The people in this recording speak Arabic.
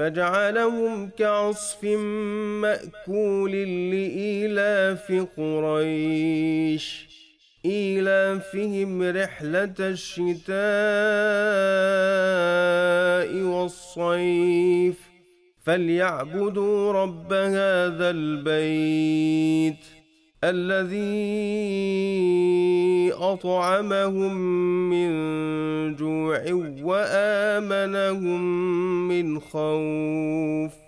فجعلهم كعصف مأكول لإيلاف قريش إيلافهم رحلة الشتاء والصيف فليعبدوا رب هذا البيت الذي أطعمهم من جوع وآمنهم من خوف